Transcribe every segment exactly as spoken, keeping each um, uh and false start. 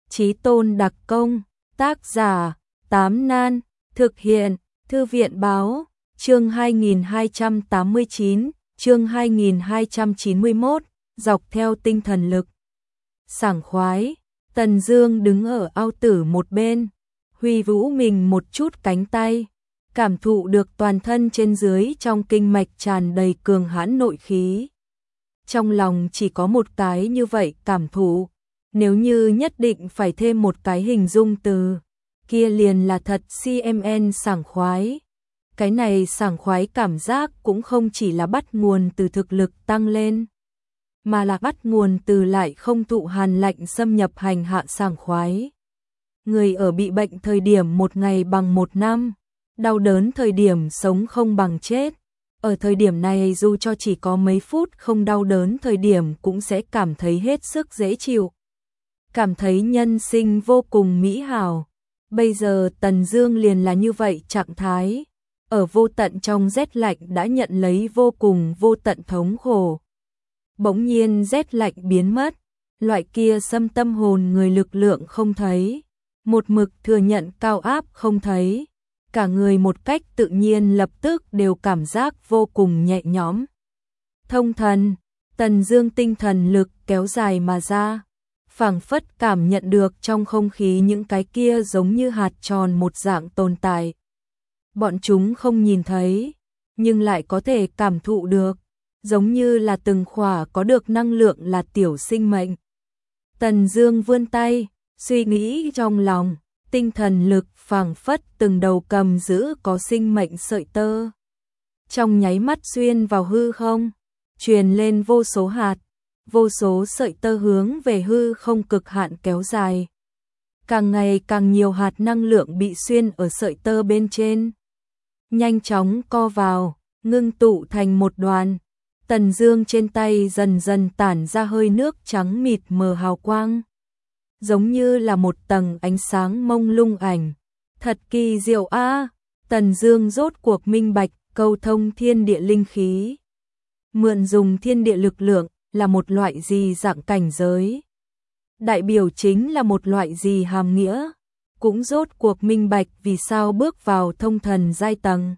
Chí Tôn đặc công, tác giả, Tám Nan, thực hiện, Thư viện báo, chương hai nghìn hai trăm tám mươi chín, chương hai nghìn hai trăm chín mươi mốt, dọc theo tinh thần lực. Sảng khoái, Tần Dương đứng ở ao tử một bên, huy vũ mình một chút cánh tay, cảm thụ được toàn thân trên dưới trong kinh mạch tràn đầy cường hãn nội khí. Trong lòng chỉ có một cái như vậy cảm thụ, nếu như nhất định phải thêm một cái hình dung từ, kia liền là thật cmn sảng khoái. Cái này sảng khoái cảm giác cũng không chỉ là bắt nguồn từ thực lực tăng lên, mà là bắt nguồn từ lại không thụ hàn lạnh xâm nhập hành hạ sảng khoái. Người ở bị bệnh thời điểm một ngày bằng một năm, đau đớn thời điểm sống không bằng chết. Ở thời điểm này dù cho chỉ có mấy phút không đau đớn thời điểm cũng sẽ cảm thấy hết sức dễ chịu. Cảm thấy nhân sinh vô cùng mỹ hảo. Bây giờ Tần Dương liền là như vậy trạng thái. Ở vô tận trong rét lạnh đã nhận lấy vô cùng vô tận thống khổ. Bỗng nhiên rét lạnh biến mất, loại kia xâm tâm hồn người lực lượng không thấy, một mực thừa nhận cao áp không thấy, cả người một cách tự nhiên lập tức đều cảm giác vô cùng nhẹ nhõm. Thông thần, Tần Dương tinh thần lực kéo dài mà ra, phảng phất cảm nhận được trong không khí những cái kia giống như hạt tròn một dạng tồn tại. Bọn chúng không nhìn thấy, nhưng lại có thể cảm thụ được, giống như là từng khỏa có được năng lượng là tiểu sinh mệnh. Tần Dương vươn tay, suy nghĩ trong lòng, tinh thần lực phảng phất từng đầu cầm giữ có sinh mệnh sợi tơ. Trong nháy mắt xuyên vào hư không, truyền lên vô số hạt, vô số sợi tơ hướng về hư không cực hạn kéo dài. Càng ngày càng nhiều hạt năng lượng bị xuyên ở sợi tơ bên trên, nhanh chóng co vào, ngưng tụ thành một đoàn. Tần Dương trên tay dần dần tản ra hơi nước trắng mịt mờ hào quang, giống như là một tầng ánh sáng mông lung ảnh. Thật kỳ diệu a! À, Tần Dương rốt cuộc minh bạch câu thông thiên địa linh khí. Mượn dùng thiên địa lực lượng là một loại gì dạng cảnh giới? Đại biểu chính là một loại gì hàm nghĩa? Cũng rốt cuộc minh bạch vì sao bước vào thông thần giai tầng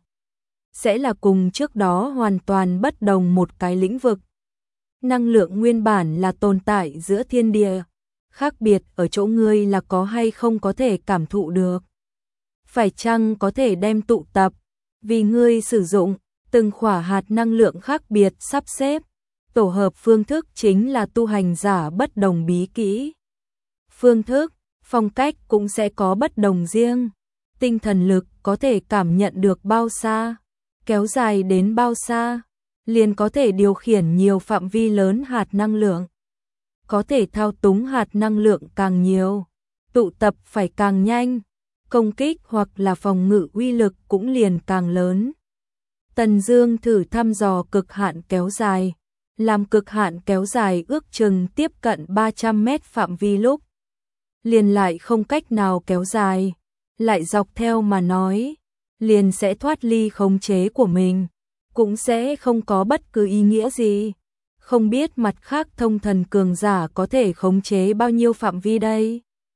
sẽ là cùng trước đó hoàn toàn bất đồng một cái lĩnh vực. Năng lượng nguyên bản là tồn tại giữa thiên địa, khác biệt ở chỗ ngươi là có hay không có thể cảm thụ được. Phải chăng có thể đem tụ tập, vì ngươi sử dụng, từng khỏa hạt năng lượng khác biệt sắp xếp, tổ hợp phương thức chính là tu hành giả bất đồng bí kỹ. Phương thức, phong cách cũng sẽ có bất đồng riêng. Tinh thần lực có thể cảm nhận được bao xa, kéo dài đến bao xa, liền có thể điều khiển nhiều phạm vi lớn hạt năng lượng. Có thể thao túng hạt năng lượng càng nhiều, tụ tập phải càng nhanh, công kích hoặc là phòng ngự uy lực cũng liền càng lớn. Tần Dương thử thăm dò cực hạn kéo dài, làm cực hạn kéo dài ước chừng tiếp cận ba trăm mét phạm vi lúc, liền lại không cách nào kéo dài, lại dọc theo mà nói, liền sẽ thoát ly khống chế của mình, cũng sẽ không có bất cứ ý nghĩa gì. Không biết mặt khác thông thần cường giả có thể khống chế bao nhiêu phạm vi đây?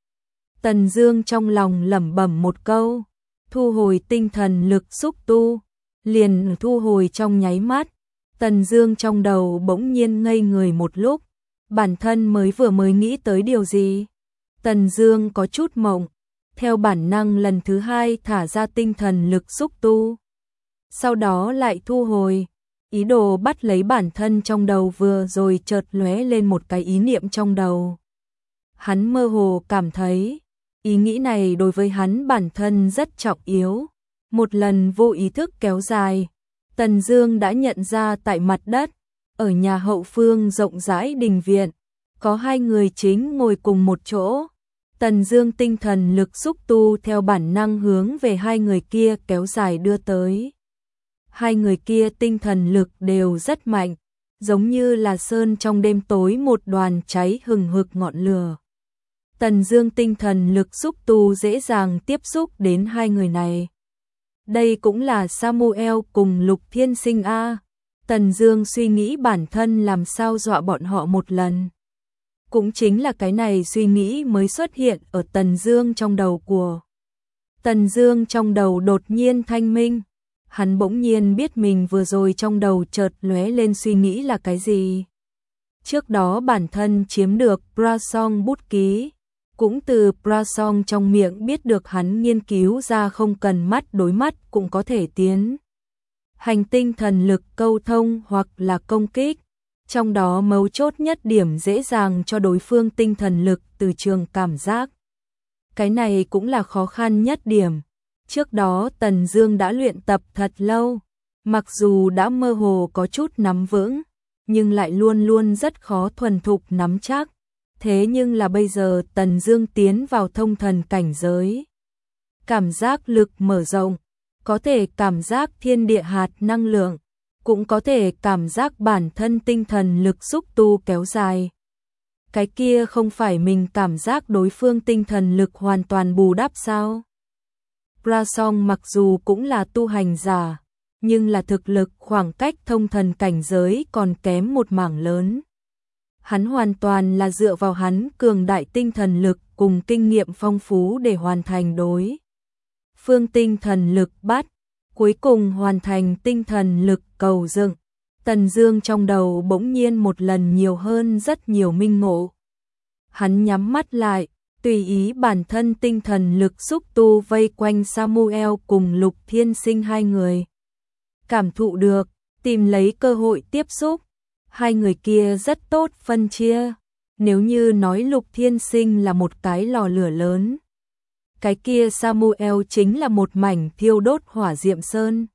Tần Dương trong lòng lẩm bẩm một câu, thu hồi tinh thần lực xúc tu, liền thu hồi trong nháy mắt. Tần Dương trong đầu bỗng nhiên ngây người một lúc, bản thân mới vừa mới nghĩ tới điều gì. Tần Dương có chút mộng, theo bản năng lần thứ hai thả ra tinh thần lực xúc tu, sau đó lại thu hồi, ý đồ bắt lấy bản thân trong đầu vừa rồi chợt lóe lên một cái ý niệm trong đầu. Hắn mơ hồ cảm thấy, ý nghĩ này đối với hắn bản thân rất trọng yếu. Một lần vô ý thức kéo dài, Tần Dương đã nhận ra tại mặt đất, ở nhà hậu phương rộng rãi đình viện, có hai người chính ngồi cùng một chỗ. Tần Dương tinh thần lực xúc tu theo bản năng hướng về hai người kia kéo dài đưa tới. Hai người kia tinh thần lực đều rất mạnh, giống như là sơn trong đêm tối một đoàn cháy hừng hực ngọn lửa. Tần Dương tinh thần lực xúc tu dễ dàng tiếp xúc đến hai người này. Đây cũng là Samuel cùng Lục Thiên Sinh a. Tần Dương suy nghĩ bản thân làm sao dọa bọn họ một lần. Cũng chính là cái này suy nghĩ mới xuất hiện ở Tần Dương trong đầu của. Tần Dương trong đầu đột nhiên thanh minh, hắn bỗng nhiên biết mình vừa rồi trong đầu chợt lóe lên suy nghĩ là cái gì. Trước đó bản thân chiếm được Prasong bút ký, cũng từ Prasong trong miệng biết được hắn nghiên cứu ra không cần mắt đối mắt cũng có thể tiến hành tinh thần lực câu thông hoặc là công kích. Trong đó mấu chốt nhất điểm dễ dàng cho đối phương tinh thần lực từ trường cảm giác. Cái này cũng là khó khăn nhất điểm. Trước đó Tần Dương đã luyện tập thật lâu, mặc dù đã mơ hồ có chút nắm vững, nhưng lại luôn luôn rất khó thuần thục nắm chắc. Thế nhưng là bây giờ Tần Dương tiến vào thông thần cảnh giới. Cảm giác lực mở rộng, có thể cảm giác thiên địa hạt năng lượng, cũng có thể cảm giác bản thân tinh thần lực xúc tu kéo dài. Cái kia không phải mình cảm giác đối phương tinh thần lực hoàn toàn bù đắp sao? Prasong mặc dù cũng là tu hành giả, nhưng là thực lực khoảng cách thông thần cảnh giới còn kém một mảng lớn. Hắn hoàn toàn là dựa vào hắn cường đại tinh thần lực cùng kinh nghiệm phong phú để hoàn thành đối phương tinh thần lực bắt, cuối cùng hoàn thành tinh thần lực cầu dựng. Tần Dương trong đầu bỗng nhiên một lần nhiều hơn rất nhiều minh ngộ. Hắn nhắm mắt lại, tùy ý bản thân tinh thần lực xúc tu vây quanh Samuel cùng Lục Thiên Sinh hai người. Cảm thụ được, tìm lấy cơ hội tiếp xúc. Hai người kia rất tốt phân chia. Nếu như nói Lục Thiên Sinh là một cái lò lửa lớn, cái kia Samuel chính là một mảnh thiêu đốt hỏa diệm sơn.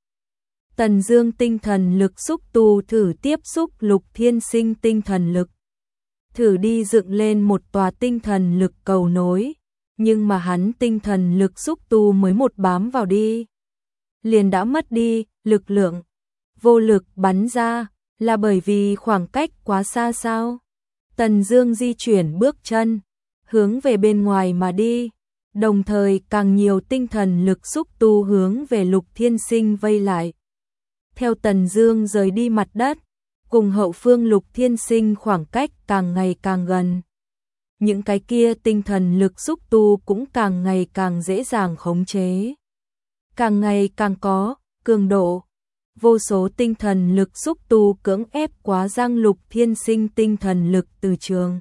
Tần Dương tinh thần lực xúc tu thử tiếp xúc Lục Thiên Sinh tinh thần lực, thử đi dựng lên một tòa tinh thần lực cầu nối, nhưng mà hắn tinh thần lực xúc tu mới một bám vào đi, liền đã mất đi lực lượng, vô lực bắn ra, là bởi vì khoảng cách quá xa sao? Tần Dương di chuyển bước chân, hướng về bên ngoài mà đi, đồng thời càng nhiều tinh thần lực xúc tu hướng về Lục Thiên Sinh vây lại. Theo Tần Dương rời đi mặt đất, cùng hậu phương Lục Thiên Sinh khoảng cách càng ngày càng gần. Những cái kia tinh thần lực xúc tu cũng càng ngày càng dễ dàng khống chế, càng ngày càng có cường độ. Vô số tinh thần lực xúc tu cưỡng ép quá răng Lục Thiên Sinh tinh thần lực từ trường.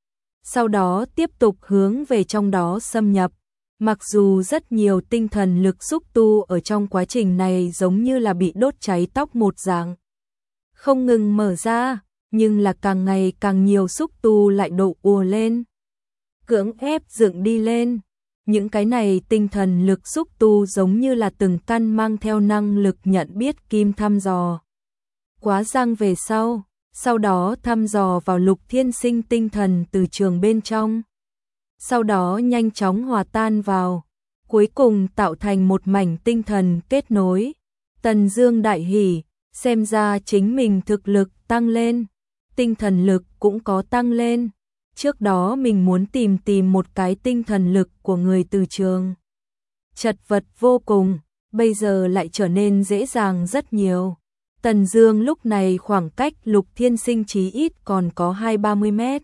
Sau đó tiếp tục hướng về trong đó xâm nhập. Mặc dù rất nhiều tinh thần lực xúc tu ở trong quá trình này giống như là bị đốt cháy tóc một dạng, không ngừng mở ra, nhưng là càng ngày càng nhiều xúc tu lại đổ ùa lên, cưỡng ép dựng đi lên. Những cái này tinh thần lực xúc tu giống như là từng căn mang theo năng lực nhận biết kim thăm dò. Quá răng về sau, sau đó thăm dò vào Lục Thiên Sinh tinh thần từ trường bên trong. Sau đó nhanh chóng hòa tan vào, cuối cùng tạo thành một mảnh tinh thần kết nối. Tần Dương đại hỉ, xem ra chính mình thực lực tăng lên, tinh thần lực cũng có tăng lên. Trước đó mình muốn tìm tìm một cái tinh thần lực của người từ trường, chật vật vô cùng, bây giờ lại trở nên dễ dàng rất nhiều. Tần Dương lúc này khoảng cách Lục Thiên Sinh chí ít còn có hai ba mươi mét.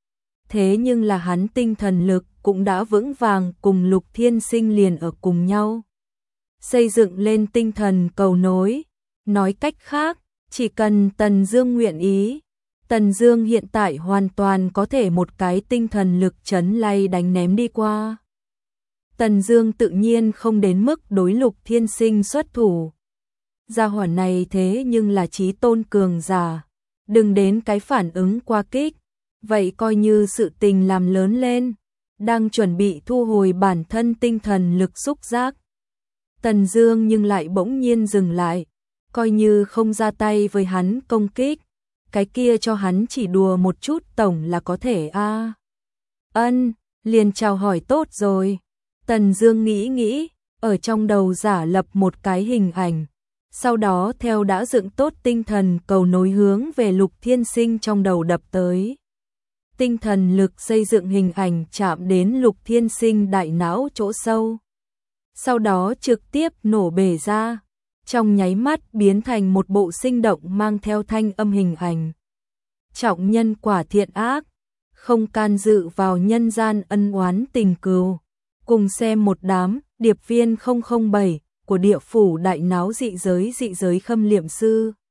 Thế nhưng là hắn tinh thần lực cũng đã vững vàng cùng Lục Thiên Sinh liền ở cùng nhau, xây dựng lên tinh thần cầu nối. Nói cách khác, chỉ cần Tần Dương nguyện ý, Tần Dương hiện tại hoàn toàn có thể một cái tinh thần lực chấn lay đánh ném đi qua. Tần Dương tự nhiên không đến mức đối Lục Thiên Sinh xuất thủ. Gia hỏa này thế nhưng là chí tôn cường giả, đừng đến cái phản ứng qua kích, vậy coi như sự tình làm lớn lên. Đang chuẩn bị thu hồi bản thân tinh thần lực xúc giác, Tần Dương nhưng lại bỗng nhiên dừng lại, coi như không ra tay với hắn công kích, cái kia cho hắn chỉ đùa một chút tổng là có thể a. À. Ân, liền chào hỏi tốt rồi. Tần Dương nghĩ nghĩ, ở trong đầu giả lập một cái hình ảnh, sau đó theo đã dựng tốt tinh thần cầu nối hướng về Lục Thiên Sinh trong đầu đập tới. Tinh thần lực xây dựng hình ảnh chạm đến Lục Thiên Sinh đại não chỗ sâu, sau đó trực tiếp nổ bể ra, trong nháy mắt biến thành một bộ sinh động mang theo thanh âm hình ảnh. Trọng nhân quả thiện ác, không can dự vào nhân gian ân oán tình cừu. Cùng xem một đám điệp viên không không bảy của địa phủ đại náo dị giới dị giới khâm liệm sư.